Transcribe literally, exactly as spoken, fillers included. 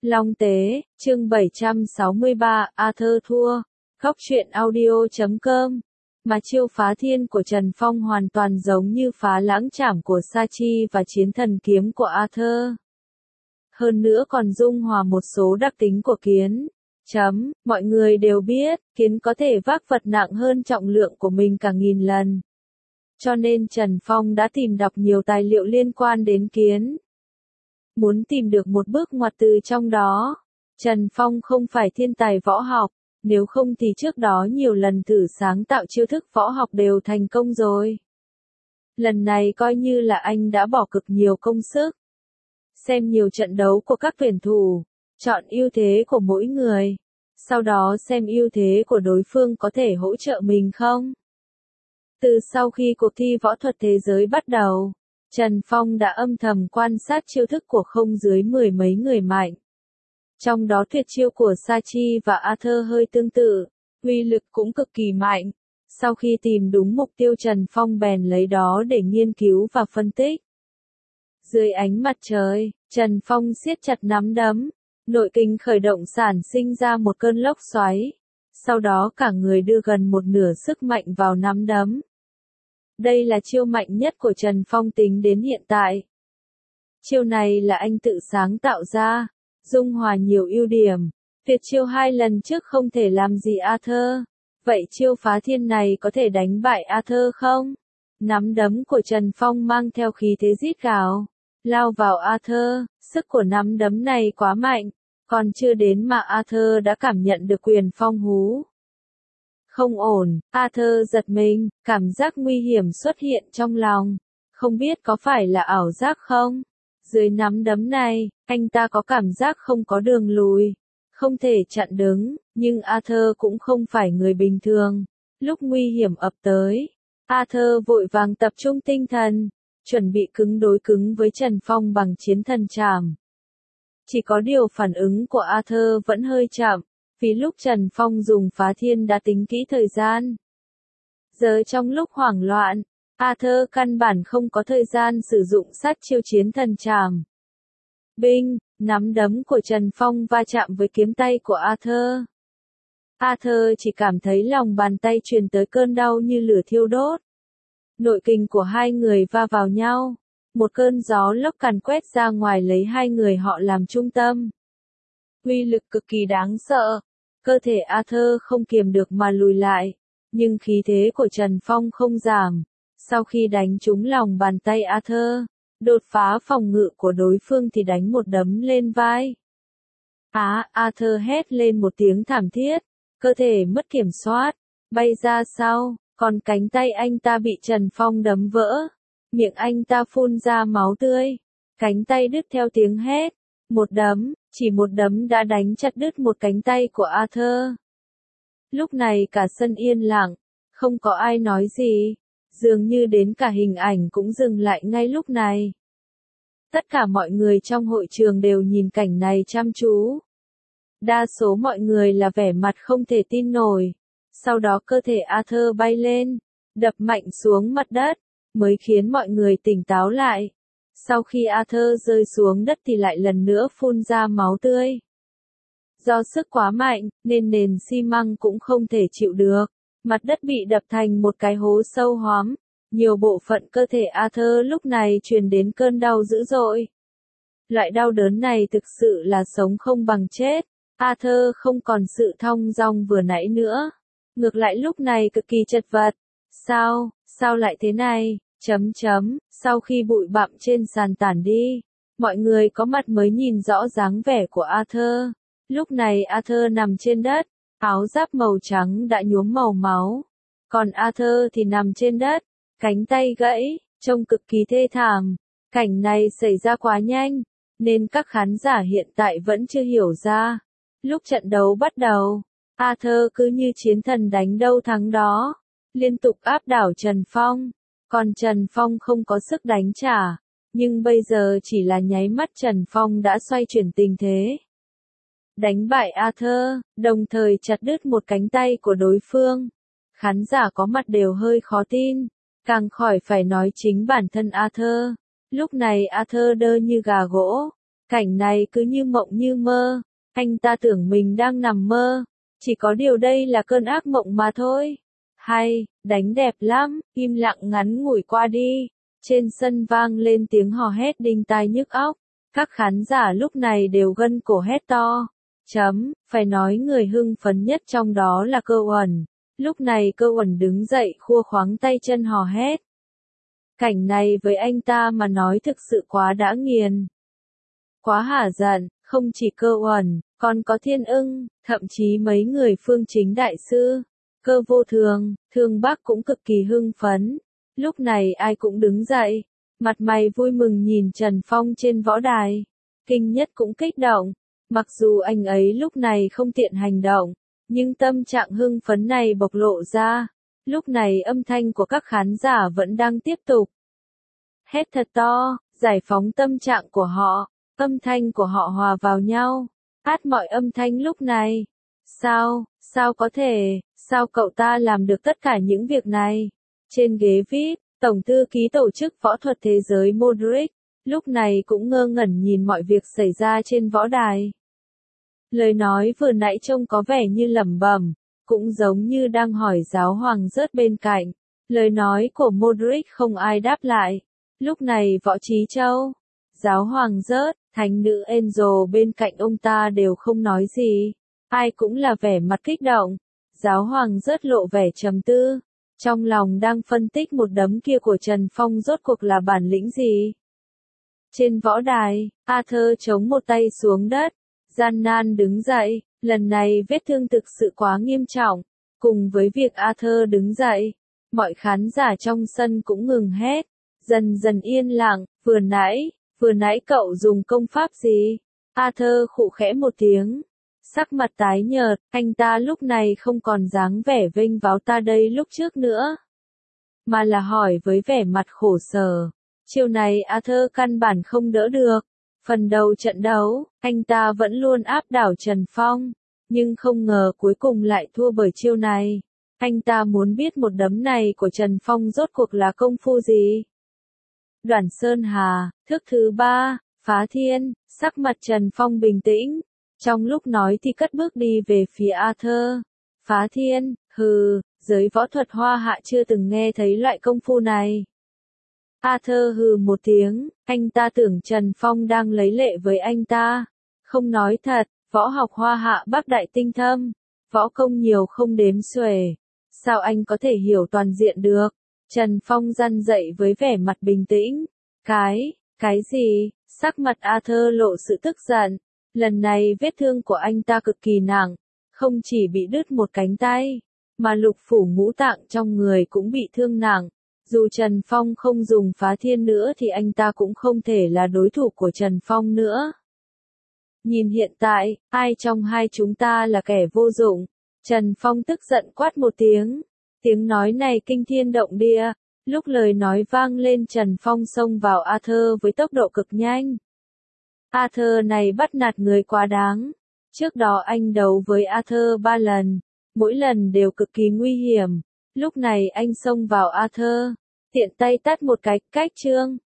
Long Tế, chương bảy trăm sáu mươi ba, Arthur thua. Góc truyện audio chấm com. Mà chiêu phá thiên của Trần Phong hoàn toàn giống như phá lãng trảm của Sa Chi và chiến thần kiếm của Arthur. Hơn nữa còn dung hòa một số đặc tính của kiến. Chấm, mọi người đều biết, kiến có thể vác vật nặng hơn trọng lượng của mình cả nghìn lần. Cho nên Trần Phong đã tìm đọc nhiều tài liệu liên quan đến kiến. Muốn tìm được một bước ngoặt từ trong đó, Trần Phong không phải thiên tài võ học, nếu không thì trước đó nhiều lần thử sáng tạo chiêu thức võ học đều thành công rồi. Lần này coi như là anh đã bỏ cực nhiều công sức. Xem nhiều trận đấu của các tuyển thủ, chọn ưu thế của mỗi người, sau đó xem ưu thế của đối phương có thể hỗ trợ mình không. Từ sau khi cuộc thi võ thuật thế giới bắt đầu, Trần Phong đã âm thầm quan sát chiêu thức của không dưới mười mấy người mạnh. Trong đó tuyệt chiêu của Sa Chi và Arthur hơi tương tự, uy lực cũng cực kỳ mạnh. Sau khi tìm đúng mục tiêu Trần Phong bèn lấy đó để nghiên cứu và phân tích. Dưới ánh mặt trời, Trần Phong siết chặt nắm đấm, nội kình khởi động sản sinh ra một cơn lốc xoáy. Sau đó cả người đưa gần một nửa sức mạnh vào nắm đấm. Đây là chiêu mạnh nhất của Trần Phong tính đến hiện tại. Chiêu này là anh tự sáng tạo ra, dung hòa nhiều ưu điểm. Tuyệt chiêu hai lần trước không thể làm gì Arthur. Vậy chiêu phá thiên này có thể đánh bại Arthur không? Nắm đấm của Trần Phong mang theo khí thế rít gào, lao vào Arthur. Sức của nắm đấm này quá mạnh, còn chưa đến mà Arthur đã cảm nhận được quyền phong hú. Không ổn, Arthur giật mình, cảm giác nguy hiểm xuất hiện trong lòng. Không biết có phải là ảo giác không? Dưới nắm đấm này, anh ta có cảm giác không có đường lùi, không thể chặn đứng, nhưng Arthur cũng không phải người bình thường. Lúc nguy hiểm ập tới, Arthur vội vàng tập trung tinh thần, chuẩn bị cứng đối cứng với Trần Phong bằng chiến thần trảm. Chỉ có điều phản ứng của Arthur vẫn hơi chậm, vì lúc Trần Phong dùng phá thiên đã tính kỹ thời gian. Giờ trong lúc hoảng loạn, Arthur căn bản không có thời gian sử dụng sát chiêu chiến thần trảm. Binh, nắm đấm của Trần Phong va chạm với kiếm tay của Arthur. Arthur chỉ cảm thấy lòng bàn tay truyền tới cơn đau như lửa thiêu đốt. Nội kình của hai người va vào nhau. Một cơn gió lốc càn quét ra ngoài lấy hai người họ làm trung tâm. Uy lực cực kỳ đáng sợ. Cơ thể Arthur không kiềm được mà lùi lại. Nhưng khí thế của Trần Phong không giảm. Sau khi đánh trúng lòng bàn tay Arthur, đột phá phòng ngự của đối phương thì đánh một đấm lên vai. Á, à, Arthur hét lên một tiếng thảm thiết. Cơ thể mất kiểm soát, bay ra sau, còn cánh tay anh ta bị Trần Phong đấm vỡ. Miệng anh ta phun ra máu tươi, cánh tay đứt theo tiếng hét. Một đấm, chỉ một đấm đã đánh chặt đứt một cánh tay của Arthur. Lúc này cả sân yên lặng, không có ai nói gì, dường như đến cả hình ảnh cũng dừng lại ngay lúc này. Tất cả mọi người trong hội trường đều nhìn cảnh này chăm chú. Đa số mọi người là vẻ mặt không thể tin nổi. Sau đó cơ thể Arthur bay lên, đập mạnh xuống mặt đất, mới khiến mọi người tỉnh táo lại. Sau khi Arthur rơi xuống đất thì lại lần nữa phun ra máu tươi. Do sức quá mạnh, nên nền xi măng cũng không thể chịu được. Mặt đất bị đập thành một cái hố sâu hoắm. Nhiều bộ phận cơ thể Arthur lúc này truyền đến cơn đau dữ dội. Loại đau đớn này thực sự là sống không bằng chết. Arthur không còn sự thong dong vừa nãy nữa. Ngược lại lúc này cực kỳ chật vật. Sao, sao lại thế này? Chấm chấm, sau khi bụi bặm trên sàn tản đi, mọi người có mặt mới nhìn rõ dáng vẻ của Arthur. Lúc này Arthur nằm trên đất, áo giáp màu trắng đã nhuốm màu máu. Còn Arthur thì nằm trên đất, cánh tay gãy, trông cực kỳ thê thảm. Cảnh này xảy ra quá nhanh, nên các khán giả hiện tại vẫn chưa hiểu ra. Lúc trận đấu bắt đầu, Arthur cứ như chiến thần đánh đâu thắng đó, liên tục áp đảo Trần Phong. Còn Trần Phong không có sức đánh trả, nhưng bây giờ chỉ là nháy mắt Trần Phong đã xoay chuyển tình thế. Đánh bại Arthur, đồng thời chặt đứt một cánh tay của đối phương. Khán giả có mặt đều hơi khó tin, càng khỏi phải nói chính bản thân Arthur. Lúc này Arthur đơ như gà gỗ, Cảnh này cứ như mộng như mơ, anh ta tưởng mình đang nằm mơ, chỉ có điều đây là cơn ác mộng mà thôi. Hay, đánh đẹp lắm, im lặng ngắn ngủi qua đi, trên sân vang lên tiếng hò hét đinh tai nhức óc, các khán giả lúc này đều gân cổ hét to. Chấm, phải nói người hưng phấn nhất trong đó là Cơ Uẩn. Lúc này Cơ Uẩn đứng dậy khua khoáng tay chân hò hét. Cảnh này với anh ta mà nói thực sự quá đã nghiền. Quá hả giận, không chỉ Cơ Uẩn, còn có Thiên Ưng, thậm chí mấy người Phương Chính đại sư, Cơ Vô Thường, Thương Bắc cũng cực kỳ hưng phấn. Lúc này ai cũng đứng dậy, mặt mày vui mừng nhìn Trần Phong trên võ đài. Kinh Nhất cũng kích động, mặc dù anh ấy lúc này không tiện hành động, nhưng tâm trạng hưng phấn này bộc lộ ra. Lúc này âm thanh của các khán giả vẫn đang tiếp tục hét thật to, giải phóng tâm trạng của họ, âm thanh của họ hòa vào nhau, át mọi âm thanh lúc này. Sao, sao có thể, sao cậu ta làm được tất cả những việc này? Trên ghế vi ai pi, Tổng thư ký tổ chức võ thuật thế giới Modric, lúc này cũng ngơ ngẩn nhìn mọi việc xảy ra trên võ đài. Lời nói vừa nãy trông có vẻ như lẩm bẩm, cũng giống như đang hỏi giáo hoàng rớt bên cạnh. Lời nói của Modric không ai đáp lại. Lúc này Võ Trí Châu, giáo hoàng rớt, thánh nữ Angel bên cạnh ông ta đều không nói gì. Ai cũng là vẻ mặt kích động. Giáo hoàng rớt lộ vẻ trầm tư. Trong lòng đang phân tích một đấm kia của Trần Phong rốt cuộc là bản lĩnh gì. Trên võ đài, Arthur chống một tay xuống đất, gian nan đứng dậy, lần này vết thương thực sự quá nghiêm trọng. Cùng với việc Arthur đứng dậy, mọi khán giả trong sân cũng ngừng hét, dần dần yên lặng. Vừa nãy, vừa nãy cậu dùng công pháp gì? Arthur khụ khẽ một tiếng, sắc mặt tái nhợt, anh ta lúc này không còn dáng vẻ vênh váo ta đây lúc trước nữa, mà là hỏi với vẻ mặt khổ sở. Chiều này Arthur căn bản không đỡ được. Phần đầu trận đấu, anh ta vẫn luôn áp đảo Trần Phong, nhưng không ngờ cuối cùng lại thua bởi chiêu này. Anh ta muốn biết một đấm này của Trần Phong rốt cuộc là công phu gì. Đoản Sơn Hà, thức thứ ba, phá thiên, sắc mặt Trần Phong bình tĩnh. Trong lúc nói thì cất bước đi về phía Arthur. Phá thiên, hừ, giới võ thuật Hoa Hạ chưa từng nghe thấy loại công phu này. Arthur hừ một tiếng, anh ta tưởng Trần Phong đang lấy lệ với anh ta. Không nói thật, võ học Hoa Hạ Bắc Đại tinh thâm, võ công nhiều không đếm xuể. Sao anh có thể hiểu toàn diện được? Trần Phong răn dậy với vẻ mặt bình tĩnh. Cái, cái gì? Sắc mặt Arthur lộ sự tức giận. Lần này vết thương của anh ta cực kỳ nặng, không chỉ bị đứt một cánh tay, mà lục phủ ngũ tạng trong người cũng bị thương nặng. Dù Trần Phong không dùng phá thiên nữa thì anh ta cũng không thể là đối thủ của Trần Phong nữa. Nhìn hiện tại, ai trong hai chúng ta là kẻ vô dụng? Trần Phong tức giận quát một tiếng. Tiếng nói này kinh thiên động địa. Lúc lời nói vang lên Trần Phong xông vào Arthur với tốc độ cực nhanh. Arthur này bắt nạt người quá đáng. Trước đó anh đấu với Arthur ba lần, mỗi lần đều cực kỳ nguy hiểm. Lúc này anh xông vào Arthur, tiện tay tát một cái, cách trương,